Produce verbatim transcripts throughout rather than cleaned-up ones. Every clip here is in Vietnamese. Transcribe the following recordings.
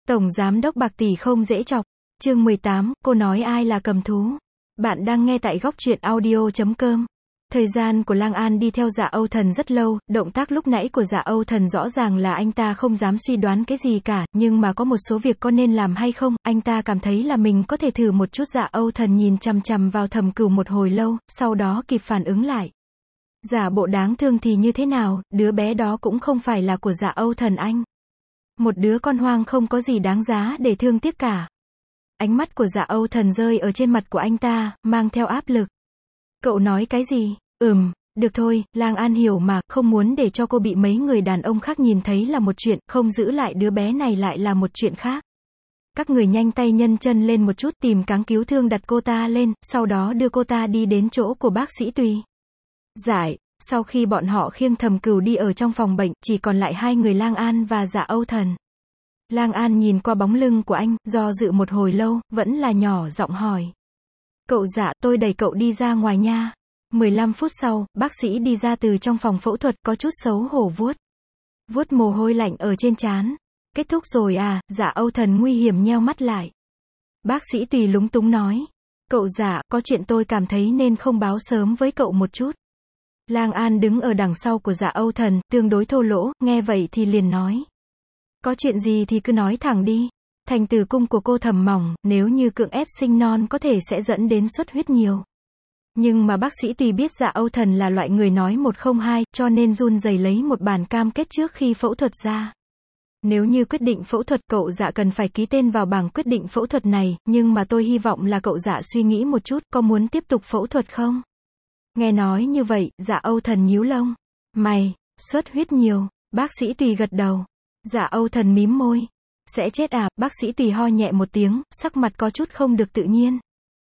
Tổng giám đốc Bạc Tỷ không dễ chọc. Chương mười tám, cô nói ai là cầm thú. Bạn đang nghe tại góc truyện audio chấm com. Thời gian của Lang An đi theo Dạ Âu Thần rất lâu, động tác lúc nãy của Dạ Âu Thần rõ ràng là anh ta không dám suy đoán cái gì cả, nhưng mà có một số việc có nên làm hay không, anh ta cảm thấy là mình có thể thử một chút. Dạ Âu Thần nhìn chằm chằm vào Thẩm Cửu một hồi lâu, sau đó kịp phản ứng lại. Giả bộ đáng thương thì như thế nào, đứa bé đó cũng không phải là của Dạ Âu Thần anh. Một đứa con hoang không có gì đáng giá để thương tiếc cả. Ánh mắt của Dạ Âu Thần rơi ở trên mặt của anh ta, mang theo áp lực. Cậu nói cái gì? Ừm, được thôi, Lang An hiểu mà, không muốn để cho cô bị mấy người đàn ông khác nhìn thấy là một chuyện, không giữ lại đứa bé này lại là một chuyện khác. Các người nhanh tay nhân chân lên một chút, tìm cáng cứu thương đặt cô ta lên, sau đó đưa cô ta đi đến chỗ của bác sĩ Tùy. Giải, sau khi bọn họ khiêng Thẩm Cửu đi ở trong phòng bệnh, chỉ còn lại hai người Lang An và Dạ Âu Thần. Lang An nhìn qua bóng lưng của anh, do dự một hồi lâu, vẫn là nhỏ giọng hỏi. Cậu Dạ, tôi đẩy cậu đi ra ngoài nha. mười lăm phút sau, bác sĩ đi ra từ trong phòng phẫu thuật, có chút xấu hổ vuốt. Vuốt mồ hôi lạnh ở trên trán. Kết thúc rồi à? Dạ Âu Thần nguy hiểm nheo mắt lại. Bác sĩ Tùy lúng túng nói. Cậu Dạ, có chuyện tôi cảm thấy nên không báo sớm với cậu một chút. Lang An đứng ở đằng sau của Dạ Âu Thần, tương đối thô lỗ, nghe vậy thì liền nói. Có chuyện gì thì cứ nói thẳng đi. Thành tử cung của cô thầm mỏng, nếu như cưỡng ép sinh non có thể sẽ dẫn đến xuất huyết nhiều. Nhưng mà bác sĩ Tùy biết Dạ Âu Thần là loại người nói một không hai, cho nên run rẩy lấy một bản cam kết trước khi phẫu thuật ra. Nếu như quyết định phẫu thuật, cậu Dạ cần phải ký tên vào bảng quyết định phẫu thuật này, nhưng mà tôi hy vọng là cậu Dạ suy nghĩ một chút, có muốn tiếp tục phẫu thuật không? Nghe nói như vậy, Dạ Âu Thần nhíu lông. Mày, xuất huyết nhiều, bác sĩ Tùy gật đầu. Dạ Âu Thần mím môi. Sẽ chết à? Bác sĩ Tùy ho nhẹ một tiếng, sắc mặt có chút không được tự nhiên.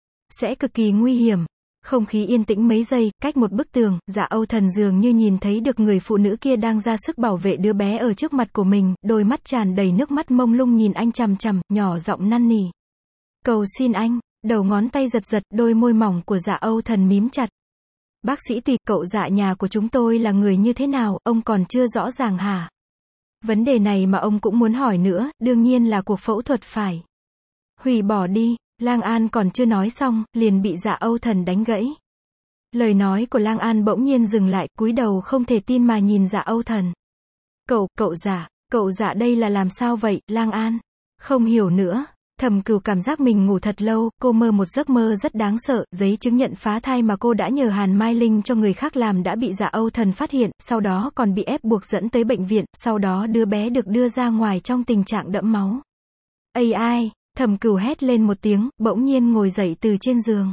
Sẽ cực kỳ nguy hiểm. Không khí yên tĩnh mấy giây, cách một bức tường, Dạ Âu Thần dường như nhìn thấy được người phụ nữ kia đang ra sức bảo vệ đứa bé ở trước mặt của mình, đôi mắt tràn đầy nước mắt mông lung nhìn anh chằm chằm, nhỏ giọng năn nỉ. Cầu xin anh, đầu ngón tay giật giật, đôi môi mỏng của Dạ Âu Thần mím chặt. Bác sĩ Tùy, cậu Dạ nhà của chúng tôi là người như thế nào, ông còn chưa rõ ràng hả? Vấn đề này mà ông cũng muốn hỏi nữa, đương nhiên là cuộc phẫu thuật phải hủy bỏ đi. Lang An còn chưa nói xong, liền bị Dạ Âu Thần đánh gãy. Lời nói của Lang An bỗng nhiên dừng lại, cúi đầu không thể tin mà nhìn Dạ Âu Thần. Cậu, cậu Dạ, cậu Dạ đây là làm sao vậy? Lang An không hiểu nữa. Thẩm Cửu cảm giác mình ngủ thật lâu, cô mơ một giấc mơ rất đáng sợ, giấy chứng nhận phá thai mà cô đã nhờ Hàn Mai Linh cho người khác làm đã bị Dạ Âu Thần phát hiện, sau đó còn bị ép buộc dẫn tới bệnh viện, sau đó đứa bé được đưa ra ngoài trong tình trạng đẫm máu. Ây ai, Thẩm Cửu hét lên một tiếng, bỗng nhiên ngồi dậy từ trên giường.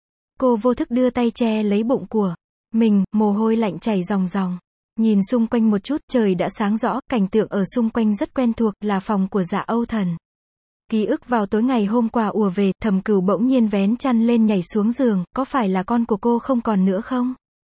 Cô vô thức đưa tay che lấy bụng của mình, mồ hôi lạnh chảy ròng ròng. Nhìn xung quanh một chút, trời đã sáng rõ, cảnh tượng ở xung quanh rất quen thuộc, là phòng của Dạ Âu Thần. Ký ức vào tối ngày hôm qua ùa về, Thẩm Cửu bỗng nhiên vén chăn lên nhảy xuống giường, có phải là con của cô không còn nữa không?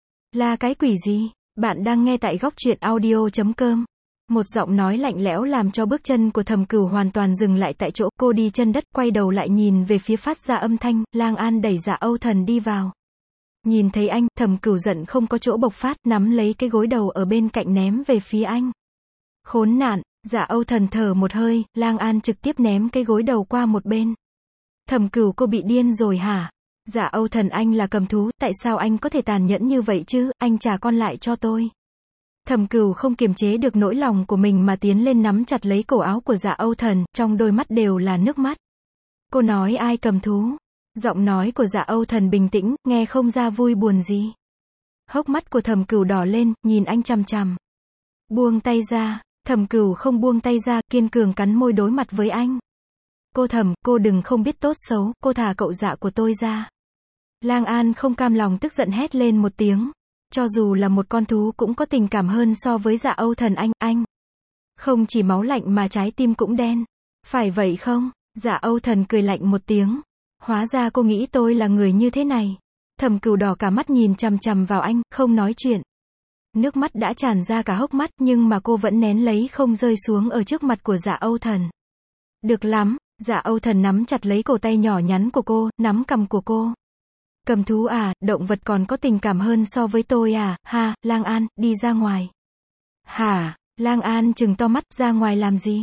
Là cái quỷ gì? Bạn đang nghe tại góc truyện audio chấm com. Một giọng nói lạnh lẽo làm cho bước chân của Thẩm Cửu hoàn toàn dừng lại tại chỗ, cô đi chân đất, quay đầu lại nhìn về phía phát ra âm thanh, Lang An đẩy Dạ Âu Thần đi vào. Nhìn thấy anh, Thẩm Cửu giận không có chỗ bộc phát, nắm lấy cái gối đầu ở bên cạnh ném về phía anh. Khốn nạn! Dạ Âu Thần thở một hơi, Lang An trực tiếp ném cái gối đầu qua một bên. Thẩm Cửu, cô bị điên rồi hả? Dạ Âu Thần, anh là cầm thú, tại sao anh có thể tàn nhẫn như vậy chứ, anh trả con lại cho tôi. Thẩm Cửu không kiềm chế được nỗi lòng của mình mà tiến lên nắm chặt lấy cổ áo của Dạ Âu Thần, trong đôi mắt đều là nước mắt. Cô nói ai cầm thú? Giọng nói của Dạ Âu Thần bình tĩnh, nghe không ra vui buồn gì. Hốc mắt của Thẩm Cửu đỏ lên, nhìn anh chằm chằm. Buông tay ra. Thẩm Cửu không buông tay ra, kiên cường cắn môi đối mặt với anh. Cô Thẩm, cô đừng không biết tốt xấu, cô thả cậu Dạ của tôi ra. Lang An không cam lòng tức giận hét lên một tiếng. Cho dù là một con thú cũng có tình cảm hơn so với Dạ Âu Thần anh, anh. Không chỉ máu lạnh mà trái tim cũng đen. Phải vậy không? Dạ Âu Thần cười lạnh một tiếng. Hóa ra cô nghĩ tôi là người như thế này. Thẩm Cửu đỏ cả mắt nhìn chằm chằm vào anh, không nói chuyện. Nước mắt đã tràn ra cả hốc mắt, nhưng mà cô vẫn nén lấy không rơi xuống ở trước mặt của Dạ Âu Thần. Được lắm, Dạ Âu Thần nắm chặt lấy cổ tay nhỏ nhắn của cô, nắm cằm của cô. Cầm thú à, động vật còn có tình cảm hơn so với tôi à, ha, Lang An, đi ra ngoài. Hả, Lang An trừng to mắt, ra ngoài làm gì?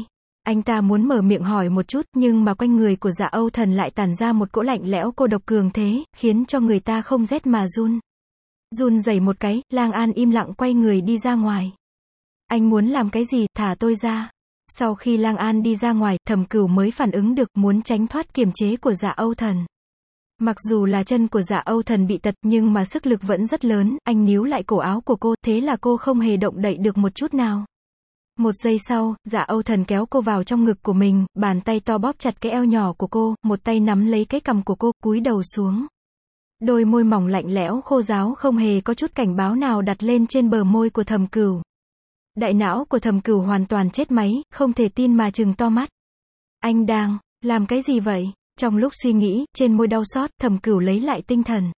Anh ta muốn mở miệng hỏi một chút, nhưng mà quanh người của Dạ Âu Thần lại tản ra một cỗ lạnh lẽo cô độc cường thế, khiến cho người ta không rét mà run. Run rẩy một cái, Lang An im lặng quay người đi ra ngoài. Anh muốn làm cái gì, thả tôi ra. Sau khi Lang An đi ra ngoài, Thẩm Cửu mới phản ứng được, muốn tránh thoát kiềm chế của Dạ Âu Thần. Mặc dù là chân của Dạ Âu Thần bị tật, nhưng mà sức lực vẫn rất lớn, anh níu lại cổ áo của cô, thế là cô không hề động đậy được một chút nào. Một giây sau, Dạ Âu Thần kéo cô vào trong ngực của mình, bàn tay to bóp chặt cái eo nhỏ của cô, một tay nắm lấy cái cằm của cô, cúi đầu xuống. Đôi môi mỏng lạnh lẽo khô ráo không hề có chút cảnh báo nào đặt lên trên bờ môi của Thẩm Cửu. Đại não của Thẩm Cửu hoàn toàn chết máy, không thể tin mà trừng to mắt. Anh đang làm cái gì vậy? Trong lúc suy nghĩ, trên môi đau xót, Thẩm Cửu lấy lại tinh thần.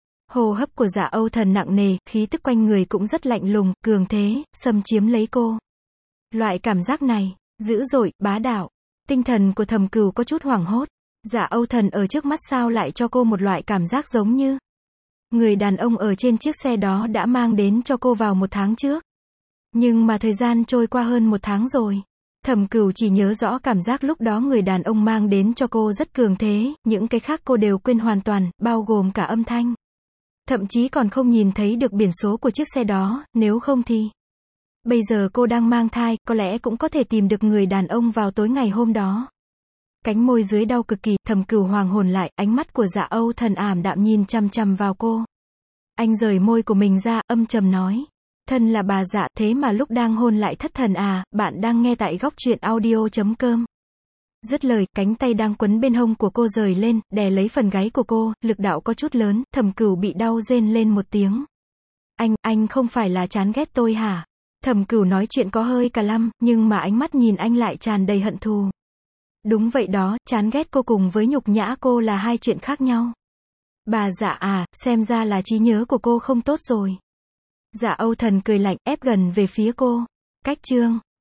Hô hấp của Dạ Âu Thần nặng nề, khí tức quanh người cũng rất lạnh lùng, cường thế, xâm chiếm lấy cô. Loại cảm giác này, dữ dội, bá đạo. Tinh thần của Thẩm Cửu có chút hoảng hốt. Dạ Âu Thần ở trước mắt sao lại cho cô một loại cảm giác giống như người đàn ông ở trên chiếc xe đó đã mang đến cho cô vào một tháng trước. Nhưng mà thời gian trôi qua hơn một tháng rồi. Thẩm Cửu chỉ nhớ rõ cảm giác lúc đó người đàn ông mang đến cho cô rất cường thế, những cái khác cô đều quên hoàn toàn, bao gồm cả âm thanh. Thậm chí còn không nhìn thấy được biển số của chiếc xe đó, nếu không thì... Bây giờ cô đang mang thai, có lẽ cũng có thể tìm được người đàn ông vào tối ngày hôm đó. Cánh môi dưới đau cực kỳ, Thẩm Cửu hoàng hồn lại, ánh mắt của Dạ Âu Thần ảm đạm nhìn chằm chằm vào cô. Anh rời môi của mình ra, âm trầm nói. Thân là bà Dạ, thế mà lúc đang hôn lại thất thần à, bạn đang nghe tại góc truyện audio chấm com. Dứt lời, cánh tay đang quấn bên hông của cô rời lên, đè lấy phần gáy của cô, lực đạo có chút lớn, Thẩm Cửu bị đau rên lên một tiếng. Anh, anh không phải là chán ghét tôi hả? Thẩm Cửu nói chuyện có hơi cà lăm, nhưng mà ánh mắt nhìn anh lại tràn đầy hận thù. Đúng vậy đó, chán ghét cô cùng với nhục nhã cô là hai chuyện khác nhau. Bà Dạ à, xem ra là trí nhớ của cô không tốt rồi. Dạ Âu Thần cười lạnh, ép gần về phía cô. Cách chương